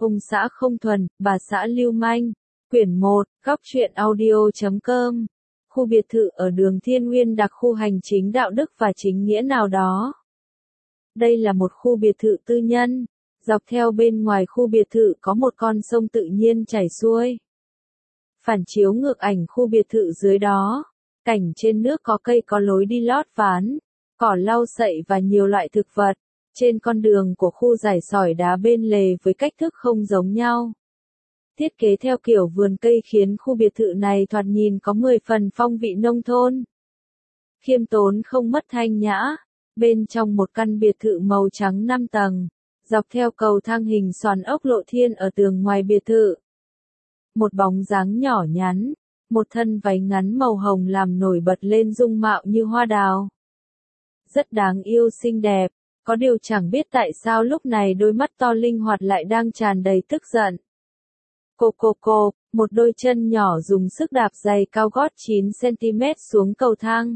Ông xã không thuần, bà xã lưu manh. Quyển 1, góc truyện audio.com. Khu biệt thự ở đường Thiên Nguyên đặc khu hành chính đạo đức và chính nghĩa nào đó. Đây là một khu biệt thự tư nhân. Dọc theo bên ngoài khu biệt thự có một con sông tự nhiên chảy xuôi. Phản chiếu ngược ảnh khu biệt thự dưới đó. Cảnh trên nước có cây có lối đi lót ván, cỏ lau sậy và nhiều loại thực vật. Trên con đường của khu rải sỏi đá bên lề với cách thức không giống nhau. Thiết kế theo kiểu vườn cây khiến khu biệt thự này thoạt nhìn có 10 phần phong vị nông thôn. Khiêm tốn không mất thanh nhã. Bên trong một căn biệt thự màu trắng 5 tầng, dọc theo cầu thang hình xoàn ốc lộ thiên ở tường ngoài biệt thự. Một bóng dáng nhỏ nhắn, một thân váy ngắn màu hồng làm nổi bật lên dung mạo như hoa đào. Rất đáng yêu xinh đẹp, có điều chẳng biết tại sao lúc này đôi mắt to linh hoạt lại đang tràn đầy tức giận. Cô, một đôi chân nhỏ dùng sức đạp giày cao gót 9cm xuống cầu thang.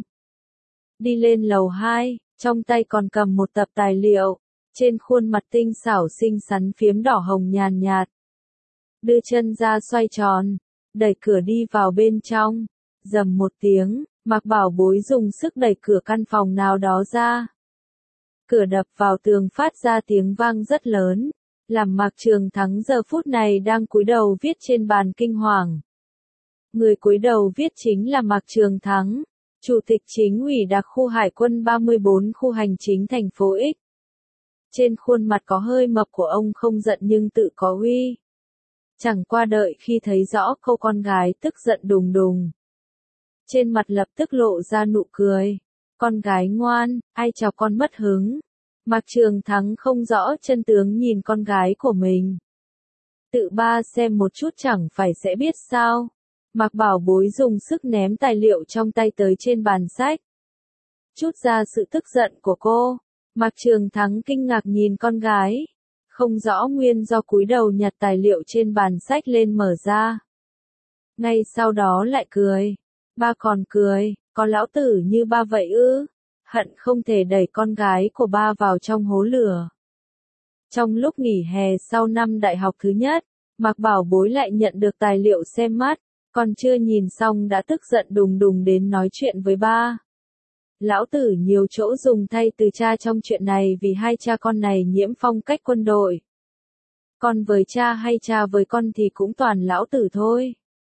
Đi lên lầu 2, trong tay còn cầm một tập tài liệu, trên khuôn mặt tinh xảo xinh xắn phiếm đỏ hồng nhàn nhạt. Đưa chân ra xoay tròn, đẩy cửa đi vào bên trong, rầm một tiếng, Mạc Bảo Bối dùng sức đẩy cửa căn phòng nào đó ra. Cửa đập vào tường phát ra tiếng vang rất lớn, làm Mạc Trường Thắng giờ phút này đang cúi đầu viết trên bàn kinh hoàng. Người cúi đầu viết chính là Mạc Trường Thắng, Chủ tịch Chính ủy đặc khu Hải quân 34 khu hành chính thành phố X. Trên khuôn mặt có hơi mập của ông không giận nhưng tự có uy. Chẳng qua đợi khi thấy rõ câu con gái tức giận đùng đùng. Trên mặt lập tức lộ ra nụ cười. Con gái ngoan, ai chọc con mất hứng. Mạc Trường Thắng không rõ chân tướng nhìn con gái của mình. Tự ba xem một chút chẳng phải sẽ biết sao. Mạc Bảo Bối dùng sức ném tài liệu trong tay tới trên bàn sách. Chút ra sự tức giận của cô. Mạc Trường Thắng kinh ngạc nhìn con gái. Không rõ nguyên do cúi đầu nhặt tài liệu trên bàn sách lên mở ra. Ngay sau đó lại cười. Ba còn cười, có lão tử như ba vậy ư? Hận không thể đẩy con gái của ba vào trong hố lửa. Trong lúc nghỉ hè sau năm đại học thứ nhất, Mạc Bảo Bối lại nhận được tài liệu xem mắt, còn chưa nhìn xong đã tức giận đùng đùng đến nói chuyện với ba. Lão tử nhiều chỗ dùng thay từ cha trong chuyện này vì hai cha con này nhiễm phong cách quân đội. Con với cha hay cha với con thì cũng toàn lão tử thôi.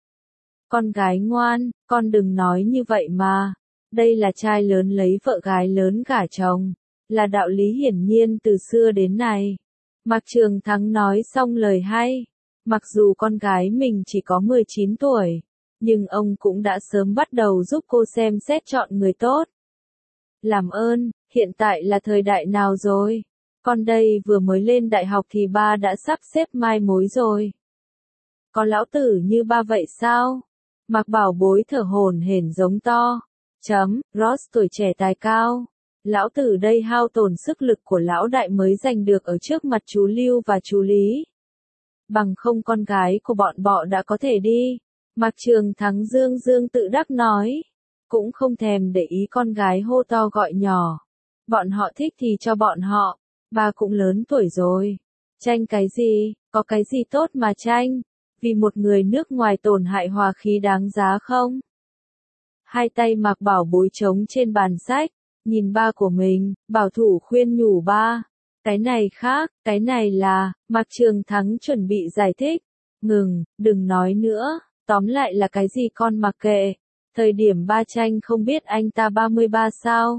Con gái ngoan, con đừng nói như vậy mà. Đây là trai lớn lấy vợ gái lớn gả chồng. Là đạo lý hiển nhiên từ xưa đến nay. Mạc Trường Thắng nói xong lời hay. Mặc dù con gái mình chỉ có 19 tuổi, nhưng ông cũng đã sớm bắt đầu giúp cô xem xét chọn người tốt. Làm ơn, hiện tại là thời đại nào rồi? Con đây vừa mới lên đại học thì ba đã sắp xếp mai mối rồi. Có lão tử như ba vậy sao? Mạc Bảo Bối thở hổn hển giống to. Ross tuổi trẻ tài cao. Lão tử đây hao tổn sức lực của lão đại mới giành được ở trước mặt chú Lưu và chú Lý. Bằng không con gái của bọn bọ đã có thể đi. Mạc Trường Thắng dương tự đắc nói. Cũng không thèm để ý con gái hô to gọi nhỏ. Bọn họ thích thì cho bọn họ. Bà cũng lớn tuổi rồi. Tranh cái gì, có cái gì tốt mà tranh? Vì một người nước ngoài tổn hại hòa khí đáng giá không? Hai tay Mạc Bảo Bối trống trên bàn sách, nhìn ba của mình, bảo thủ khuyên nhủ ba. Cái này khác, cái này là, Mạc Trường Thắng chuẩn bị giải thích. Ngừng, đừng nói nữa, tóm lại là cái gì con mặc kệ. Thời điểm ba tranh không biết anh ta 33 sao?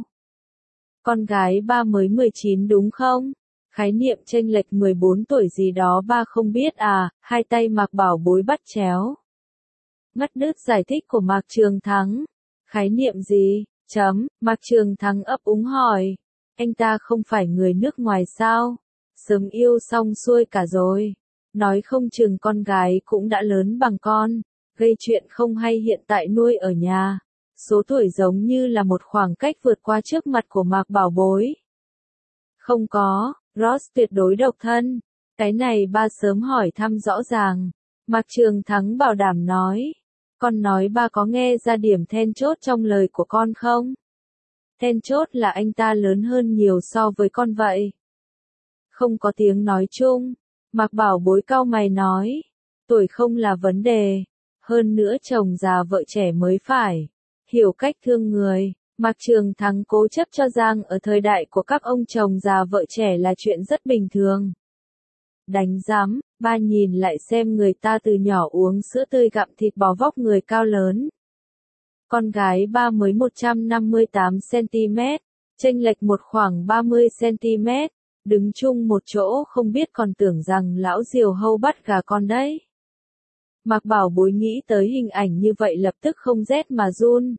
Con gái ba mới 19 đúng không? Khái niệm chênh lệch 14 tuổi gì đó ba không biết à? Hai tay Mạc Bảo Bối bắt chéo. Ngắt đứt giải thích của Mạc Trường Thắng. Khái niệm gì? Mạc Trường Thắng ấp úng hỏi. Anh ta không phải người nước ngoài sao? Sớm yêu xong xuôi cả rồi. Nói không chừng con gái cũng đã lớn bằng con. Gây chuyện không hay hiện tại nuôi ở nhà. Số tuổi giống như là một khoảng cách vượt qua trước mặt của Mạc Bảo Bối. Không có, Ross tuyệt đối độc thân. Cái này ba sớm hỏi thăm rõ ràng. Mạc Trường Thắng bảo đảm nói. Con nói ba có nghe ra điểm then chốt trong lời của con không? Then chốt là anh ta lớn hơn nhiều so với con vậy. Không có tiếng nói chung. Mạc Bảo Bối cau mày nói, tuổi không là vấn đề, hơn nữa chồng già vợ trẻ mới phải, hiểu cách thương người. Mạc Trường Thắng cố chấp cho rằng ở thời đại của các ông chồng già vợ trẻ là chuyện rất bình thường. Đánh rắm, ba nhìn lại xem người ta từ nhỏ uống sữa tươi gặm thịt bò vóc người cao lớn. Con gái ba mới 158cm, chênh lệch một khoảng 30cm, đứng chung một chỗ không biết còn tưởng rằng lão diều hâu bắt gà con đấy. Mạc Bảo Bối nghĩ tới hình ảnh như vậy lập tức không rét mà run.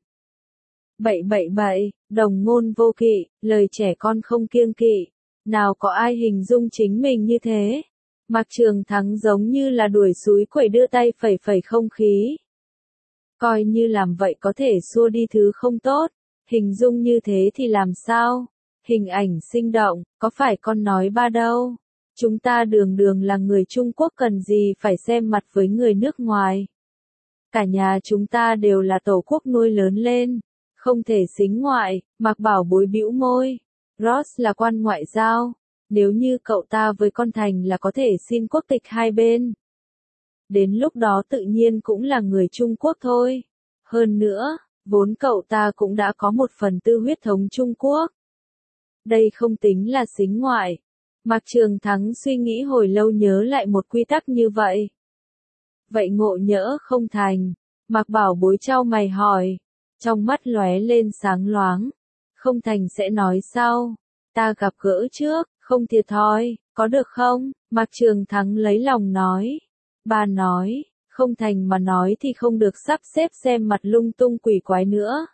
Bậy, đồng ngôn vô kỵ, lời trẻ con không kiêng kỵ, nào có ai hình dung chính mình như thế. Mạc Trường Thắng giống như là đuổi súi quẩy đưa tay phẩy phẩy không khí. Coi như làm vậy có thể xua đi thứ không tốt, hình dung như thế thì làm sao? Hình ảnh sinh động, có phải con nói ba đâu? Chúng ta đường đường là người Trung Quốc cần gì phải xem mặt với người nước ngoài. Cả nhà chúng ta đều là tổ quốc nuôi lớn lên, không thể xính ngoại. Mạc Bảo Bối bĩu môi. Ross là quan ngoại giao, nếu như cậu ta với con Thành là có thể xin quốc tịch hai bên. Đến lúc đó tự nhiên cũng là người Trung Quốc thôi. Hơn nữa, vốn cậu ta cũng đã có một phần tư huyết thống Trung Quốc. Đây không tính là xính ngoại. Mạc Trường Thắng suy nghĩ hồi lâu nhớ lại một quy tắc như vậy. Vậy ngộ nhỡ không thành. Mạc Bảo Bối chau mày hỏi. Trong mắt lóe lên sáng loáng. Không thành sẽ nói sau. Ta gặp gỡ trước, không thiệt thòi, có được không? Mạc Trường Thắng lấy lòng nói. Bà nói, không thành mà nói thì không được sắp xếp xem mặt lung tung quỷ quái nữa.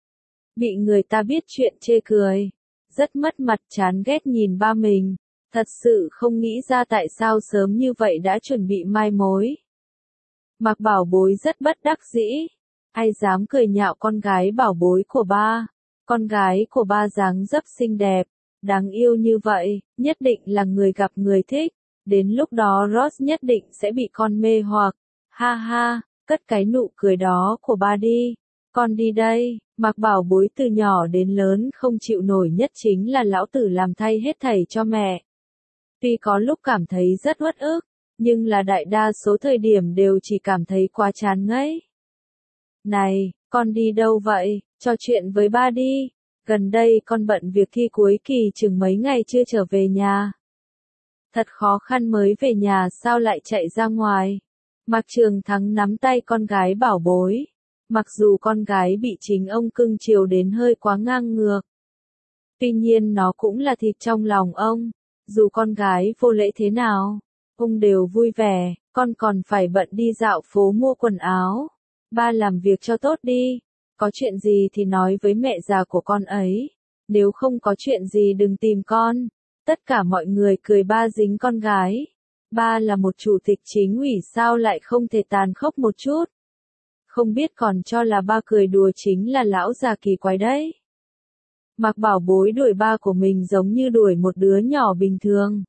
Bị người ta biết chuyện chê cười. Rất mất mặt chán ghét nhìn ba mình. Thật sự không nghĩ ra tại sao sớm như vậy đã chuẩn bị mai mối. Mạc Bảo Bối rất bất đắc dĩ. Ai dám cười nhạo con gái bảo bối của ba. Con gái của ba dáng dấp xinh đẹp, đáng yêu như vậy, nhất định là người gặp người thích. Đến lúc đó Ross nhất định sẽ bị con mê hoặc. Ha ha, cất cái nụ cười đó của ba đi. Con đi đây. Mạc Bảo Bối từ nhỏ đến lớn không chịu nổi nhất chính là lão tử làm thay hết thảy cho mẹ. Tuy có lúc cảm thấy rất uất ức, nhưng là đại đa số thời điểm đều chỉ cảm thấy quá chán ngấy. Này, con đi đâu vậy? Trò chuyện với ba đi. Gần đây con bận việc thi cuối kỳ chừng mấy ngày chưa trở về nhà. Thật khó khăn mới về nhà sao lại chạy ra ngoài. Mạc Trường Thắng nắm tay con gái Bảo Bối. Mặc dù con gái bị chính ông cưng chiều đến hơi quá ngang ngược. Tuy nhiên nó cũng là thịt trong lòng ông. Dù con gái vô lễ thế nào, ông đều vui vẻ, con còn phải bận đi dạo phố mua quần áo. Ba làm việc cho tốt đi, có chuyện gì thì nói với mẹ già của con ấy, nếu không có chuyện gì đừng tìm con. Tất cả mọi người cười ba dính con gái. Ba là một chủ tịch chính ủy sao lại không thể tàn khốc một chút. Không biết còn cho là ba cười đùa chính là lão già kỳ quái đấy. Mạc Bảo Bối đuổi ba của mình giống như đuổi một đứa nhỏ bình thường.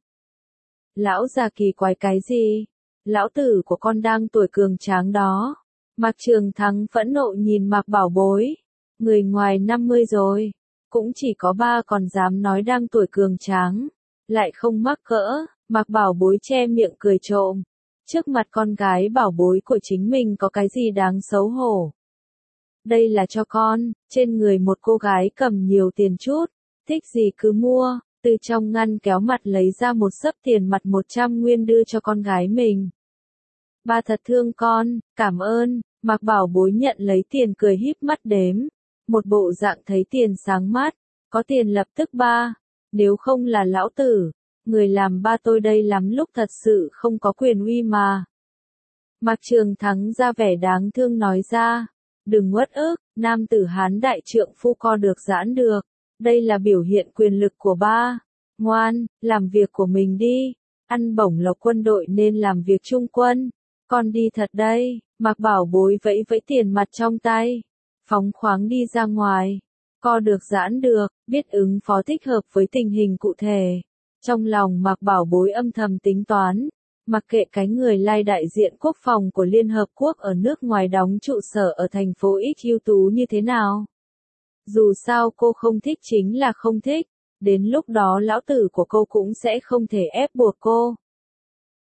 Lão già kỳ quái cái gì? Lão tử của con đang tuổi cường tráng đó. Mạc Trường Thắng phẫn nộ nhìn Mạc Bảo Bối. Người ngoài 50 rồi. Cũng chỉ có ba còn dám nói đang tuổi cường tráng. Lại không mắc cỡ. Mạc Bảo Bối che miệng cười trộm. Trước mặt con gái bảo bối của chính mình có cái gì đáng xấu hổ. Đây là cho con, trên người một cô gái cầm nhiều tiền chút. Thích gì cứ mua. Từ trong ngăn kéo mặt lấy ra một xấp tiền mặt 100 nguyên đưa cho con gái mình. Ba thật thương con, cảm ơn. Mạc Bảo Bối nhận lấy tiền cười híp mắt đếm. Một bộ dạng thấy tiền sáng mắt. Có tiền lập tức ba. Nếu không là lão tử, người làm ba tôi đây lắm lúc thật sự không có quyền uy mà. Mạc Trường Thắng ra vẻ đáng thương nói ra. Đừng uất ức, nam tử Hán đại trượng phu co được giãn được. Đây là biểu hiện quyền lực của ba. Ngoan, làm việc của mình đi. Ăn bổng lộc quân đội nên làm việc trung quân. Con đi thật đây. Mạc Bảo Bối vẫy vẫy tiền mặt trong tay. Phóng khoáng đi ra ngoài. Co được giãn được, biết ứng phó thích hợp với tình hình cụ thể. Trong lòng Mạc Bảo Bối âm thầm tính toán. Mặc kệ cái người lai đại diện quốc phòng của Liên Hợp Quốc ở nước ngoài đóng trụ sở ở thành phố X ưu tú như thế nào. Dù sao cô không thích chính là không thích. Đến lúc đó lão tử của cô cũng sẽ không thể ép buộc cô.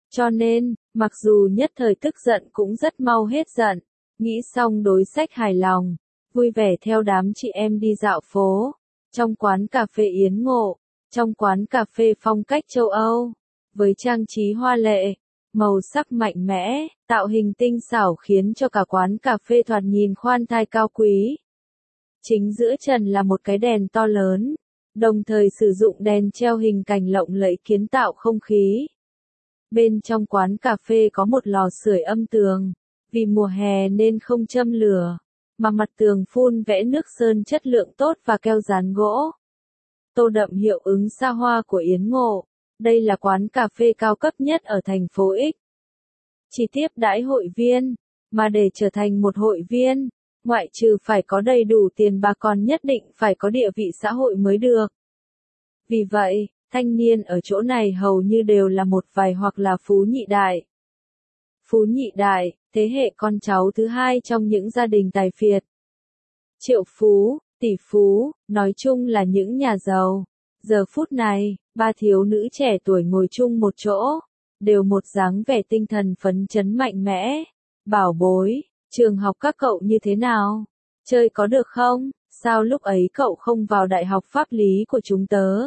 Cho nên, mặc dù nhất thời tức giận cũng rất mau hết giận, nghĩ xong đối sách hài lòng, vui vẻ theo đám chị em đi dạo phố, trong quán cà phê Yến Ngộ, trong quán cà phê phong cách châu Âu, với trang trí hoa lệ, màu sắc mạnh mẽ, tạo hình tinh xảo khiến cho cả quán cà phê thoạt nhìn khoan thai cao quý. Chính giữa trần là một cái đèn to lớn, đồng thời sử dụng đèn treo hình cành lộng lẫy kiến tạo không khí. Bên trong quán cà phê có một lò sưởi âm tường, vì mùa hè nên không châm lửa, mà mặt tường phun vẽ nước sơn chất lượng tốt và keo dán gỗ. Tô đậm hiệu ứng xa hoa của Yến Ngộ, đây là quán cà phê cao cấp nhất ở thành phố X. Chỉ tiếp đãi hội viên, mà để trở thành một hội viên, ngoại trừ phải có đầy đủ tiền bạc còn nhất định phải có địa vị xã hội mới được. Vì vậy, thanh niên ở chỗ này hầu như đều là một vài hoặc là phú nhị đại. Phú nhị đại, thế hệ con cháu thứ hai trong những gia đình tài phiệt. Triệu phú, tỷ phú, nói chung là những nhà giàu. Giờ phút này, ba thiếu nữ trẻ tuổi ngồi chung một chỗ, đều một dáng vẻ tinh thần phấn chấn mạnh mẽ. Bảo bối, trường học các cậu như thế nào? Chơi có được không? Sao lúc ấy cậu không vào đại học pháp lý của chúng tớ?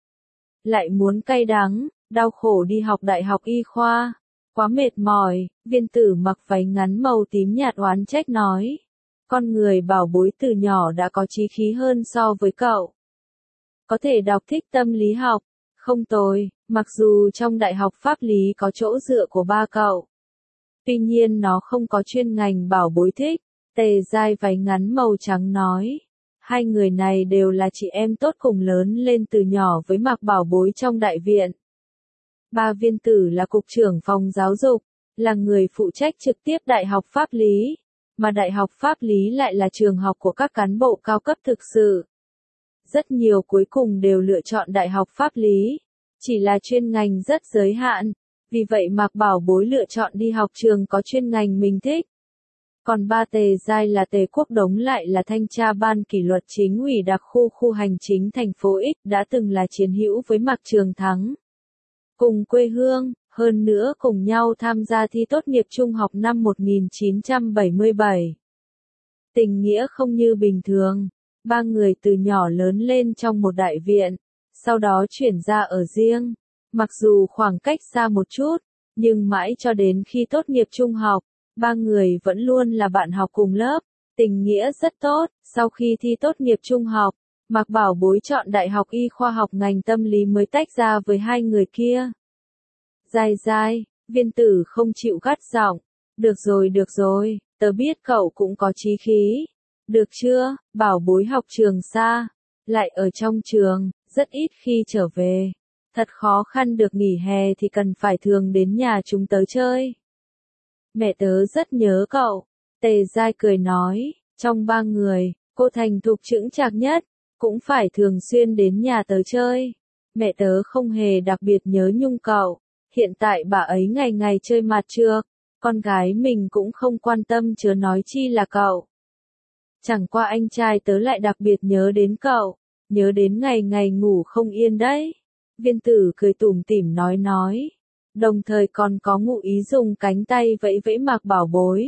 Lại muốn cay đắng, đau khổ đi học đại học y khoa. Quá mệt mỏi, viên tử mặc váy ngắn màu tím nhạt oán trách nói. Con người bảo bối từ nhỏ đã có chí khí hơn so với cậu. Có thể đọc thích tâm lý học, không tồi, mặc dù trong đại học pháp lý có chỗ dựa của ba cậu. Tuy nhiên nó không có chuyên ngành bảo bối thích, Tề Giai váy ngắn màu trắng nói. Hai người này đều là chị em tốt cùng lớn lên từ nhỏ với Mạc Bảo Bối trong đại viện. Ba viên tử là cục trưởng phòng giáo dục, là người phụ trách trực tiếp đại học pháp lý, mà đại học pháp lý lại là trường học của các cán bộ cao cấp thực sự. Rất nhiều cuối cùng đều lựa chọn đại học pháp lý, chỉ là chuyên ngành rất giới hạn, vì vậy Mạc Bảo Bối lựa chọn đi học trường có chuyên ngành mình thích. Còn ba Tề Giai là Tề Quốc Đống lại là thanh tra ban kỷ luật chính ủy đặc khu hành chính thành phố X, đã từng là chiến hữu với Mạc Trường Thắng. Cùng quê hương, hơn nữa cùng nhau tham gia thi tốt nghiệp trung học năm 1977. Tình nghĩa không như bình thường, ba người từ nhỏ lớn lên trong một đại viện, sau đó chuyển ra ở riêng. Mặc dù khoảng cách xa một chút, nhưng mãi cho đến khi tốt nghiệp trung học, ba người vẫn luôn là bạn học cùng lớp, tình nghĩa rất tốt. Sau khi thi tốt nghiệp trung học, Mạc Bảo Bối chọn đại học y khoa học ngành tâm lý mới tách ra với hai người kia. Giai Giai, viên tử không chịu gắt giọng, được rồi, tớ biết cậu cũng có chí khí. Được chưa, Bảo Bối học trường xa, lại ở trong trường, rất ít khi trở về. Thật khó khăn được nghỉ hè thì cần phải thường đến nhà chúng tớ chơi. Mẹ tớ rất nhớ cậu, Tề Giai cười nói, trong ba người, cô thành thục chững chạc nhất, cũng phải thường xuyên đến nhà tớ chơi. Mẹ tớ không hề đặc biệt nhớ nhung cậu, hiện tại bà ấy ngày ngày chơi mặt trược, con gái mình cũng không quan tâm chớ nói chi là cậu. Chẳng qua anh trai tớ lại đặc biệt nhớ đến cậu, nhớ đến ngày ngày ngủ không yên đấy. Viên tử cười tủm tỉm nói. Đồng thời còn có ngụ ý dùng cánh tay vẫy vẫy Mạc Bảo Bối.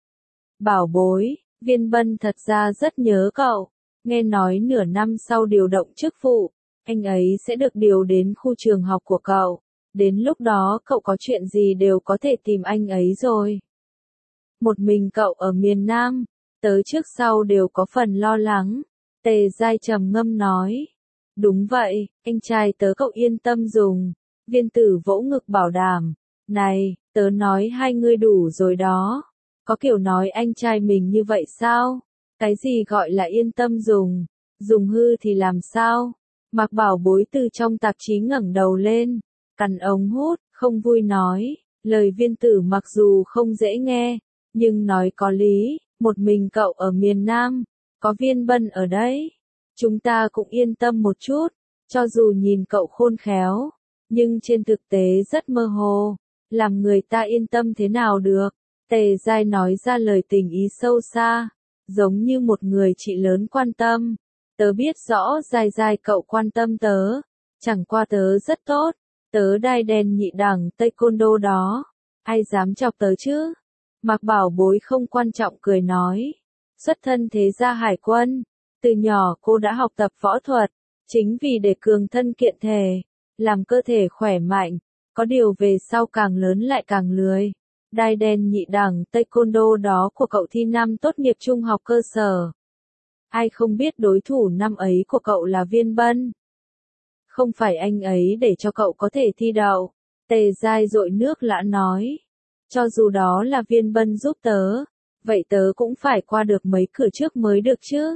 Bảo Bối, Viên Bân thật ra rất nhớ cậu, nghe nói nửa năm sau điều động chức vụ, anh ấy sẽ được điều đến khu trường học của cậu, đến lúc đó cậu có chuyện gì đều có thể tìm anh ấy rồi. Một mình cậu ở miền Nam, tớ trước sau đều có phần lo lắng, Tề Giai trầm ngâm nói. Đúng vậy, anh trai tớ cậu yên tâm dùng. Viên tử vỗ ngực bảo đảm. Này, tớ nói hai ngươi đủ rồi đó. Có kiểu nói anh trai mình như vậy sao? Cái gì gọi là yên tâm dùng? Dùng hư thì làm sao? Mạc Bảo Bối từ trong tạp chí ngẩng đầu lên, cắn ống hút, không vui nói. Lời viên tử mặc dù không dễ nghe, nhưng nói có lý. Một mình cậu ở miền Nam, có Viên Bân ở đấy. Chúng ta cũng yên tâm một chút, cho dù nhìn cậu khôn khéo, nhưng trên thực tế rất mơ hồ, làm người ta yên tâm thế nào được. Tề Giai nói ra lời tình ý sâu xa, giống như một người chị lớn quan tâm. Tớ biết rõ Giai Giai cậu quan tâm tớ, chẳng qua tớ rất tốt, Tớ đai đen nhị đẳng taekwondo đó, ai dám chọc tớ chứ? Mạc Bảo Bối không quan trọng cười nói. Xuất thân thế gia hải quân, từ nhỏ cô đã học tập võ thuật, chính vì để cường thân kiện thể, làm cơ thể khỏe mạnh, có điều về sau càng lớn lại càng lười. Đai đen nhị đẳng taekwondo đó của cậu thi năm tốt nghiệp trung học cơ sở. Ai không biết đối thủ năm ấy của cậu là Viên Bân. Không phải anh ấy để cho cậu có thể thi đậu. Tề Giai dội nước lã nói. Cho dù đó là Viên Bân giúp tớ, vậy tớ cũng phải qua được mấy cửa trước mới được chứ.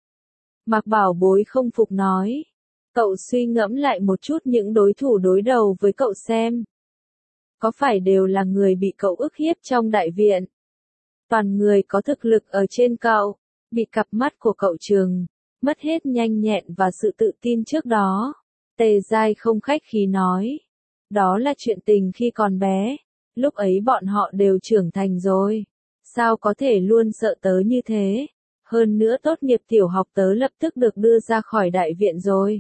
Mạc Bảo Bối không phục nói. Cậu suy ngẫm lại một chút những đối thủ đối đầu với cậu xem. Có phải đều là người bị cậu ức hiếp trong đại viện? Toàn người có thực lực ở trên cậu, bị cặp mắt của cậu trừng, mất hết nhanh nhẹn và sự tự tin trước đó. Tề Giai không khách khí nói. Đó là chuyện tình khi còn bé, lúc ấy bọn họ đều trưởng thành rồi. Sao có thể luôn sợ tớ như thế? Hơn nữa tốt nghiệp tiểu học tớ lập tức được đưa ra khỏi đại viện rồi.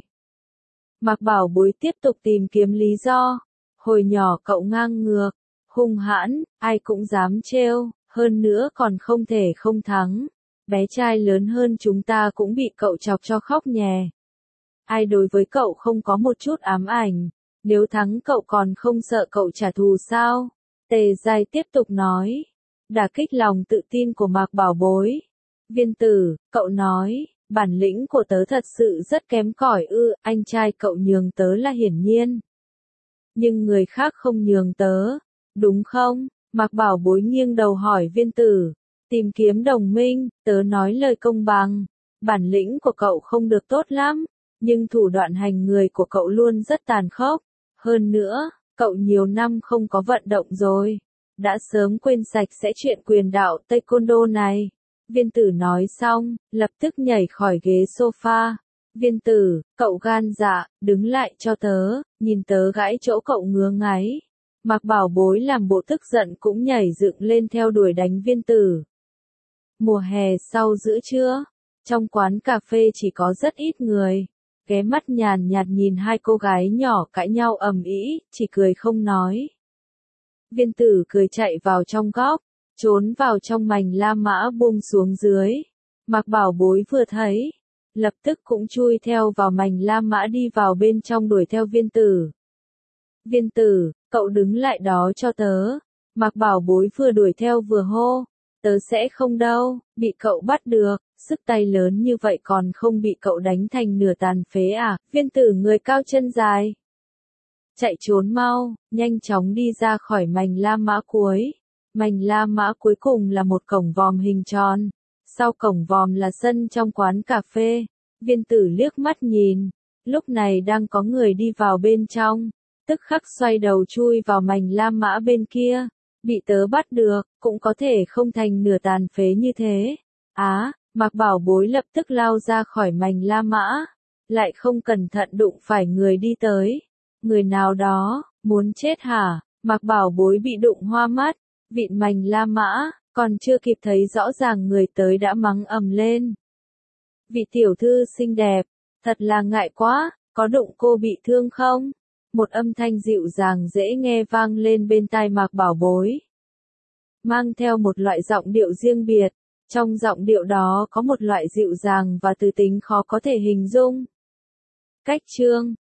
Mạc Bảo Bối tiếp tục tìm kiếm lý do. Hồi nhỏ cậu ngang ngược, hung hãn, ai cũng dám trêu, hơn nữa còn không thể không thắng. Bé trai lớn hơn chúng ta cũng bị cậu chọc cho khóc nhè. Ai đối với cậu không có một chút ám ảnh, nếu thắng cậu còn không sợ cậu trả thù sao? Tề Giai tiếp tục nói, đả kích lòng tự tin của Mạc Bảo Bối. Viên Tử, cậu nói, bản lĩnh của tớ thật sự rất kém cỏi ư, anh trai cậu nhường tớ là hiển nhiên. Nhưng người khác không nhường tớ, đúng không? Mạc Bảo Bối nghiêng đầu hỏi Viên Tử, tìm kiếm đồng minh, tớ nói lời công bằng, bản lĩnh của cậu không được tốt lắm, nhưng thủ đoạn hành người của cậu luôn rất tàn khốc. Hơn nữa, cậu nhiều năm không có vận động rồi, đã sớm quên sạch sẽ chuyện quyền đạo taekwondo này. Viên Tử nói xong, lập tức nhảy khỏi ghế sofa. Viên Tử, cậu gan dạ, đứng lại cho tớ, nhìn tớ gãi chỗ cậu ngứa ngáy. Mạc Bảo Bối làm bộ tức giận cũng nhảy dựng lên theo đuổi đánh Viên Tử. Mùa hè sau giữa trưa, trong quán cà phê chỉ có rất ít người. Ghé mắt nhàn nhạt nhìn hai cô gái nhỏ cãi nhau ầm ĩ, chỉ cười không nói. Viên Tử cười chạy vào trong góc, trốn vào trong mành La Mã buông xuống dưới. Mạc Bảo Bối vừa thấy, lập tức cũng chui theo vào mành La Mã đi vào bên trong đuổi theo Viên Tử. Viên Tử, cậu đứng lại đó cho tớ. Mạc Bảo Bối vừa đuổi theo vừa hô. Tớ sẽ không đâu, bị cậu bắt được, sức tay lớn như vậy còn không bị cậu đánh thành nửa tàn phế à? Viên Tử người cao chân dài. Chạy trốn mau, nhanh chóng đi ra khỏi mành La Mã cuối. Mành La Mã cuối cùng là một cổng vòm hình tròn. Sau cổng vòm là sân trong quán cà phê. Viên Tử liếc mắt nhìn. Lúc này đang có người đi vào bên trong. Tức khắc xoay đầu chui vào mành La Mã bên kia. Bị tớ bắt được, cũng có thể không thành nửa tàn phế như thế. Mạc Bảo Bối lập tức lao ra khỏi mành La Mã. Lại không cẩn thận đụng phải người đi tới. Người nào đó, muốn chết hả? Mạc Bảo Bối bị đụng hoa mắt, vịn mành La Mã, còn chưa kịp thấy rõ ràng người tới đã mắng ầm lên. Vị tiểu thư xinh đẹp, thật là ngại quá, có đụng cô bị thương không? Một âm thanh dịu dàng dễ nghe vang lên bên tai Mạc Bảo Bối. Mang theo một loại giọng điệu riêng biệt, trong giọng điệu đó có một loại dịu dàng và từ tính khó có thể hình dung. Cách chương